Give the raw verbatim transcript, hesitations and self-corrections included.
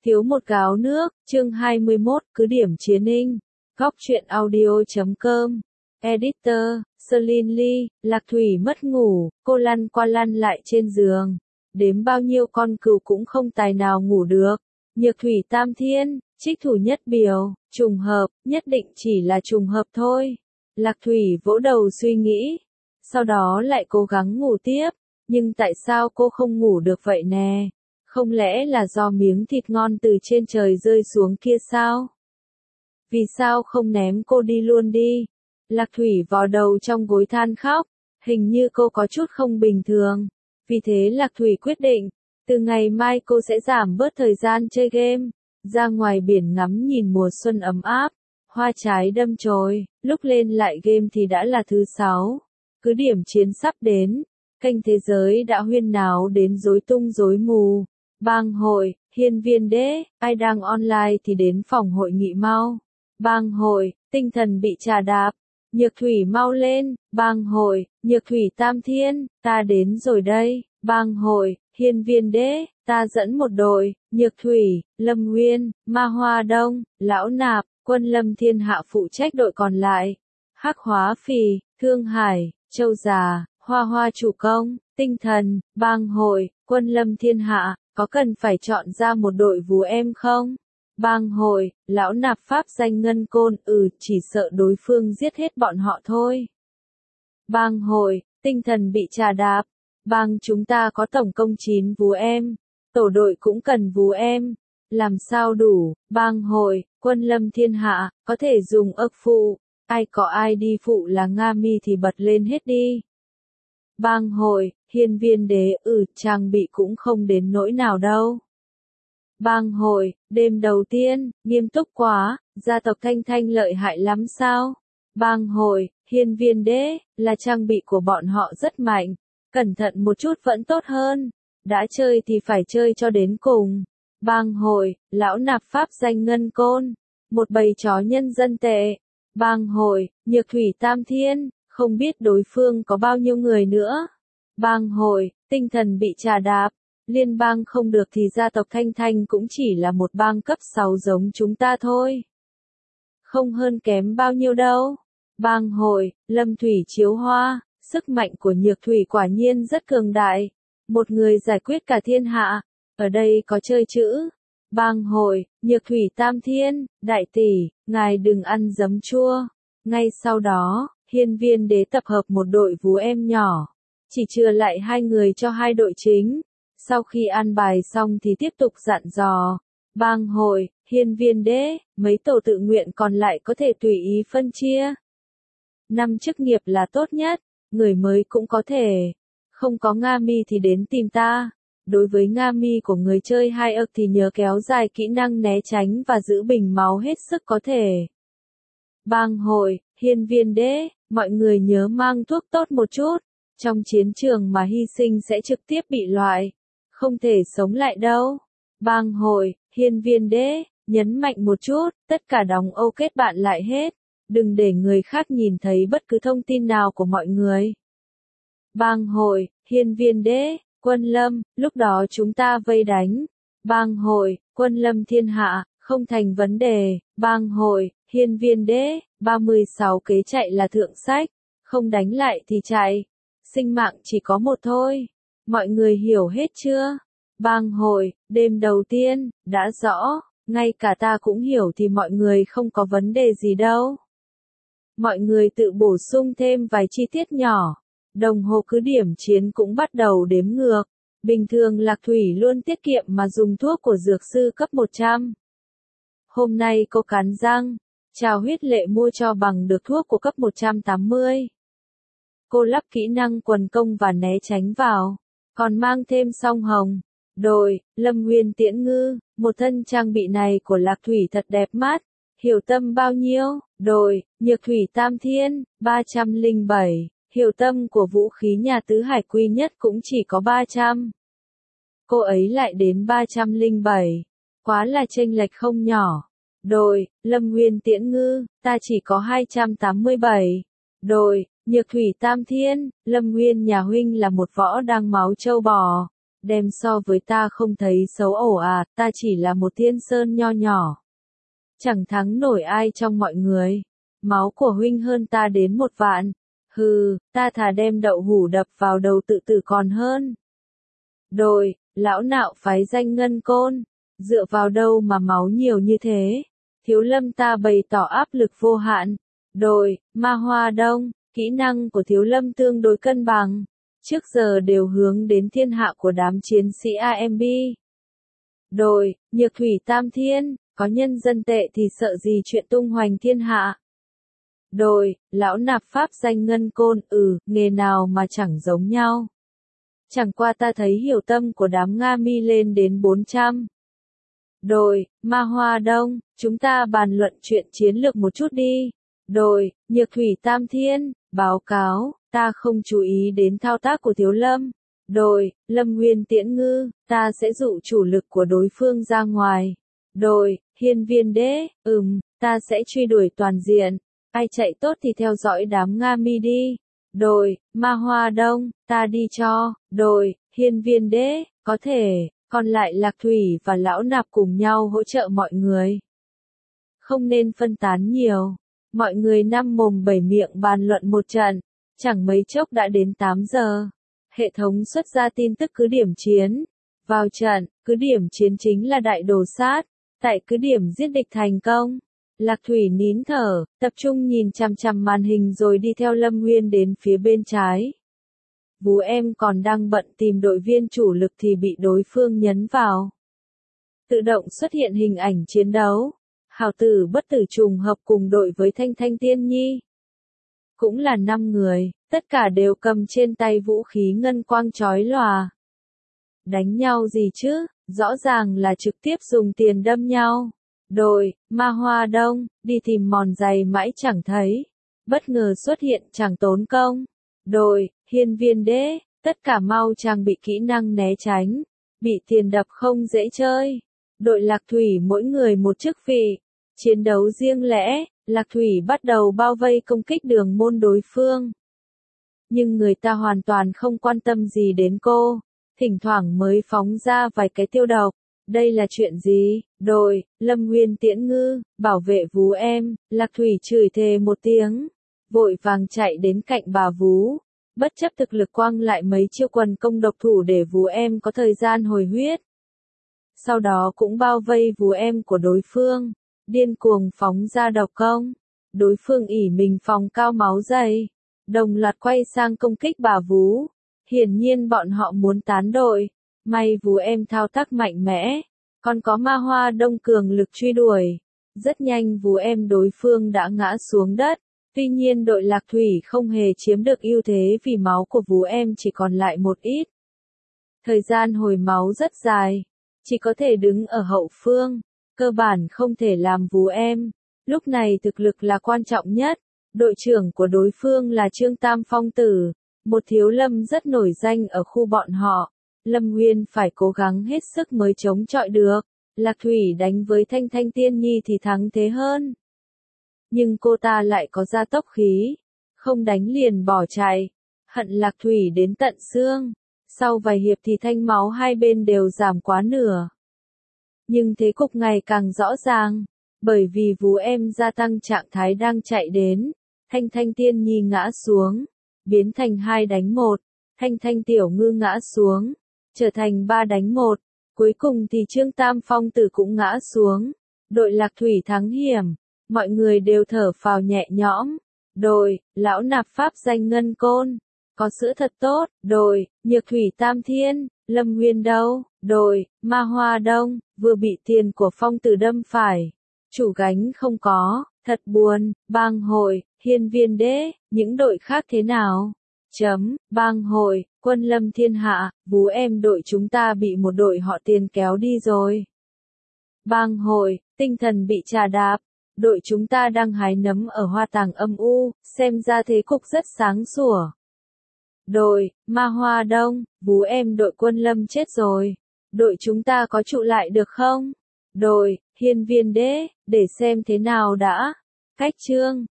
Thiếu một gáo nước, chương hai mươi mốt, cứ điểm chiến ninh. Góc truyện audio chấm com. Editor, Celine Lee, Lạc Thủy mất ngủ, cô lăn qua lăn lại trên giường. Đếm bao nhiêu con cừu cũng không tài nào ngủ được. Nhược thủy tam thiên, trích thủ nhất biểu, trùng hợp, nhất định chỉ là trùng hợp thôi. Lạc Thủy vỗ đầu suy nghĩ. Sau đó lại cố gắng ngủ tiếp. Nhưng tại sao cô không ngủ được vậy nè? Không lẽ là do miếng thịt ngon từ trên trời rơi xuống kia sao? Vì sao không ném cô đi luôn đi? Lạc Thủy vò đầu trong gối than khóc, hình như cô có chút không bình thường. Vì thế Lạc Thủy quyết định, từ ngày mai cô sẽ giảm bớt thời gian chơi game, ra ngoài biển ngắm nhìn mùa xuân ấm áp, hoa trái đâm chồi, lúc lên lại game thì đã là thứ sáu. Cứ điểm chiến sắp đến, kênh thế giới đã huyên náo đến rối tung rối mù. Bang hội, hiên viên đế, ai đang online thì đến phòng hội nghị mau. Bang hội, tinh thần bị trà đạp. Nhược thủy mau lên, bang hội, nhược thủy tam thiên, ta đến rồi đây. Bang hội, hiên viên đế, ta dẫn một đội, nhược thủy, lâm nguyên, ma hoa đông, lão nạp, quân lâm thiên hạ phụ trách đội còn lại. Hắc hóa phì, thương hải, châu già, hoa hoa chủ công, tinh thần, bang hội, quân lâm thiên hạ. Có cần phải chọn ra một đội vú em không? Bang hội, lão nạp pháp danh ngân côn, ừ, chỉ sợ đối phương giết hết bọn họ thôi. Bang hội, tinh thần bị trà đạp. Bang chúng ta có tổng công chín vú em. Tổ đội cũng cần vú em. Làm sao đủ? Bang hội, quân lâm thiên hạ, có thể dùng ức phụ. Ai có ai đi phụ là Nga Mi thì bật lên hết đi. Bang hội, hiên viên đế, ừ, trang bị cũng không đến nỗi nào đâu. Bang hội, đêm đầu tiên, nghiêm túc quá, gia tộc Thanh Thanh lợi hại lắm sao? Bang hội, hiên viên đế, là trang bị của bọn họ rất mạnh, cẩn thận một chút vẫn tốt hơn, đã chơi thì phải chơi cho đến cùng. Bang hội, lão nạp pháp danh ngân côn, một bầy chó nhân dân tệ. Bang hội, nhược thủy tam thiên, không biết đối phương có bao nhiêu người nữa. Bang hội, tinh thần bị trà đạp. Liên bang không được thì gia tộc Thanh Thanh cũng chỉ là một bang cấp sáu giống chúng ta thôi. Không hơn kém bao nhiêu đâu. Bang hội, lâm thủy chiếu hoa, sức mạnh của nhược thủy quả nhiên rất cường đại. Một người giải quyết cả thiên hạ. Ở đây có chơi chữ. Bang hội, nhược thủy tam thiên, đại tỷ, ngài đừng ăn giấm chua. Ngay sau đó, hiên viên đế tập hợp một đội vú em nhỏ. Chỉ chừa lại hai người cho hai đội chính. Sau khi an bài xong thì tiếp tục dặn dò. Bang hội, hiên viên đế, mấy tổ tự nguyện còn lại có thể tùy ý phân chia. Năm chức nghiệp là tốt nhất, người mới cũng có thể. Không có Nga Mi thì đến tìm ta. Đối với Nga Mi của người chơi hai ức thì nhớ kéo dài kỹ năng né tránh và giữ bình máu hết sức có thể. Bang hội, hiên viên đế, mọi người nhớ mang thuốc tốt một chút. Trong chiến trường mà hy sinh sẽ trực tiếp bị loại. Không thể sống lại đâu. Bang hội, hiên viên đế, nhấn mạnh một chút, tất cả đóng ô kết bạn lại hết. Đừng để người khác nhìn thấy bất cứ thông tin nào của mọi người. Bang hội, hiên viên đế, quân lâm, lúc đó chúng ta vây đánh. Bang hội, quân lâm thiên hạ, không thành vấn đề. Bang hội, hiên viên đế, ba mươi sáu kế chạy là thượng sách. Không đánh lại thì chạy. Sinh mạng chỉ có một thôi. Mọi người hiểu hết chưa? Bang hội, đêm đầu tiên, đã rõ, ngay cả ta cũng hiểu thì mọi người không có vấn đề gì đâu. Mọi người tự bổ sung thêm vài chi tiết nhỏ. Đồng hồ cứ điểm chiến cũng bắt đầu đếm ngược. Bình thường Lạc Thủy luôn tiết kiệm mà dùng thuốc của dược sư cấp một trăm. Hôm nay cô cắn răng, chào huyết lệ mua cho bằng được thuốc của cấp một trăm tám mươi. Cô lắp kỹ năng quần công và né tránh vào, còn mang thêm song hồng. Đội, lâm nguyên tiễn ngư, một thân trang bị này của Lạc Thủy thật đẹp mắt. Hiểu tâm bao nhiêu? Đội, nhược thủy tam thiên, ba trăm lẻ bảy. Hiểu tâm của vũ khí nhà tứ hải quy nhất cũng chỉ có ba trăm. Cô ấy lại đến ba trăm lẻ bảy. Quá là chênh lệch không nhỏ. Đội, lâm nguyên tiễn ngư, ta chỉ có hai trăm tám mươi bảy. Đội, nhược thủy tam thiên, lâm nguyên nhà huynh là một võ đang máu châu bò. đem so với ta không thấy xấu ổ à, ta chỉ là một thiên sơn nho nhỏ. Chẳng thắng nổi ai trong mọi người. Máu của huynh hơn ta đến một vạn. Hừ, ta thà đem đậu hũ đập vào đầu tự tử còn hơn. Đồi, lão nạo phái danh Ngân Côn. Dựa vào đâu mà máu nhiều như thế? Thiếu Lâm ta bày tỏ áp lực vô hạn. Đồi, Ma Hoa Đông, kỹ năng của Thiếu Lâm tương đối cân bằng. Trước giờ đều hướng đến thiên hạ của đám chiến sĩ a em bê. Đồi, Nhược Thủy Tam Thiên, có nhân dân tệ thì sợ gì chuyện tung hoành thiên hạ. Đồi, lão nạp pháp danh Ngân Côn, ừ, nghề nào mà chẳng giống nhau. Chẳng qua ta thấy hiểu tâm của đám Nga mi lên đến bốn trăm. Đồi, Ma Hoa Đông, chúng ta bàn luận chuyện chiến lược một chút đi. Đồi, Nhược Thủy Tam Thiên, báo cáo, ta không chú ý đến thao tác của Thiếu Lâm. Đồi, Lâm Nguyên Tiễn Ngư, ta sẽ dụ chủ lực của đối phương ra ngoài. Đồi, Hiên Viên Đế, ừm, ta sẽ truy đuổi toàn diện. Ai chạy tốt thì theo dõi đám Nga mi đi. Đồi, Ma Hoa Đông, ta đi cho. Đồi, Hiên Viên Đế, có thể, còn lại Lạc Thủy và Lão Nạp cùng nhau hỗ trợ mọi người. Không nên phân tán nhiều. Mọi người năm mồm bảy miệng bàn luận một trận. Chẳng mấy chốc đã đến tám giờ. Hệ thống xuất ra tin tức cứ điểm chiến. Vào trận, cứ điểm chiến chính là đại đồ sát. Tại cứ điểm giết địch thành công. Lạc Thủy nín thở, tập trung nhìn chằm chằm màn hình rồi đi theo Lâm Nguyên đến phía bên trái. Vú em còn đang bận tìm đội viên chủ lực thì bị đối phương nhấn vào. Tự động xuất hiện hình ảnh chiến đấu. Hào tử bất tử trùng hợp cùng đội với Thanh Thanh Tiên Nhi. Cũng là năm người, tất cả đều cầm trên tay vũ khí ngân quang chói lòa. Đánh nhau gì chứ, rõ ràng là trực tiếp dùng tiền đâm nhau. Đồi, Ma Hoa Đông, đi tìm mòn giày mãi chẳng thấy. Bất ngờ xuất hiện chẳng tốn công. Đồi, Hiên Viên Đế, tất cả mau trang bị kỹ năng né tránh. Bị tiền đập không dễ chơi. Đội Lạc Thủy mỗi người một chức vị. Chiến đấu riêng lẻ, Lạc Thủy bắt đầu bao vây công kích đường môn đối phương. Nhưng người ta hoàn toàn không quan tâm gì đến cô. Thỉnh thoảng mới phóng ra vài cái tiêu độc. Đây là chuyện gì? Đồi, Lâm Nguyên Tiễn Ngư, bảo vệ vú em. Lạc Thủy chửi thề một tiếng. Vội vàng chạy đến cạnh bà vú. Bất chấp thực lực quăng lại mấy chiêu quần công độc thủ để vú em có thời gian hồi huyết. Sau đó cũng bao vây vú em của đối phương. Điên cuồng phóng ra độc công. Đối phương ỉ mình phòng cao máu dày. Đồng loạt quay sang công kích bà vú. Hiển nhiên bọn họ muốn tán đội. May vú em thao tác mạnh mẽ. Còn có Ma Hoa Đông cường lực truy đuổi. Rất nhanh vú em đối phương đã ngã xuống đất. Tuy nhiên đội Lạc Thủy không hề chiếm được ưu thế vì máu của vú em chỉ còn lại một ít. Thời gian hồi máu rất dài. Chỉ có thể đứng ở hậu phương. Cơ bản không thể làm vú em. Lúc này thực lực là quan trọng nhất. Đội trưởng của đối phương là Trương Tam Phong Tử. Một thiếu lâm rất nổi danh ở khu bọn họ. Lâm Nguyên phải cố gắng hết sức mới chống chọi được. Lạc Thủy đánh với Thanh Thanh Tiên Nhi thì thắng thế hơn. Nhưng cô ta lại có gia tốc khí. Không đánh liền bỏ chạy. Hận Lạc Thủy đến tận xương. Sau vài hiệp thì thanh máu hai bên đều giảm quá nửa. Nhưng thế cục ngày càng rõ ràng. Bởi vì vú em gia tăng trạng thái đang chạy đến. Thanh Thanh Tiên Nhi ngã xuống. Biến thành hai đánh một. Thanh Thanh Tiểu Ngư ngã xuống. Trở thành ba đánh một. Cuối cùng thì Trương Tam Phong Tử cũng ngã xuống. Đội Lạc Thủy thắng hiểm. Mọi người đều thở phào nhẹ nhõm. Đồi, Lão Nạp pháp danh Ngân Côn. Có sữa thật tốt. Đồi, Nhược Thủy Tam Thiên. Lâm Nguyên đâu? Đồi, Ma Hoa Đông. Vừa bị tiền của Phong Tử đâm phải. Chủ gánh không có. Thật buồn. Bang hội, Hiên Viên Đế. Những đội khác thế nào? Chấm, bang hội, quân lâm thiên hạ. Vú em đội chúng ta bị một đội họ Tiền kéo đi rồi. Bang hội, tinh thần bị trà đạp. Đội chúng ta đang hái nấm ở hoa tàng âm u. Xem ra thế cục rất sáng sủa. Đội, Ma Hoa Đông. Vú em đội quân lâm chết rồi. Đội chúng ta có trụ lại được không? Đội, Hiên Viên Đế. Để xem thế nào đã. Cách chương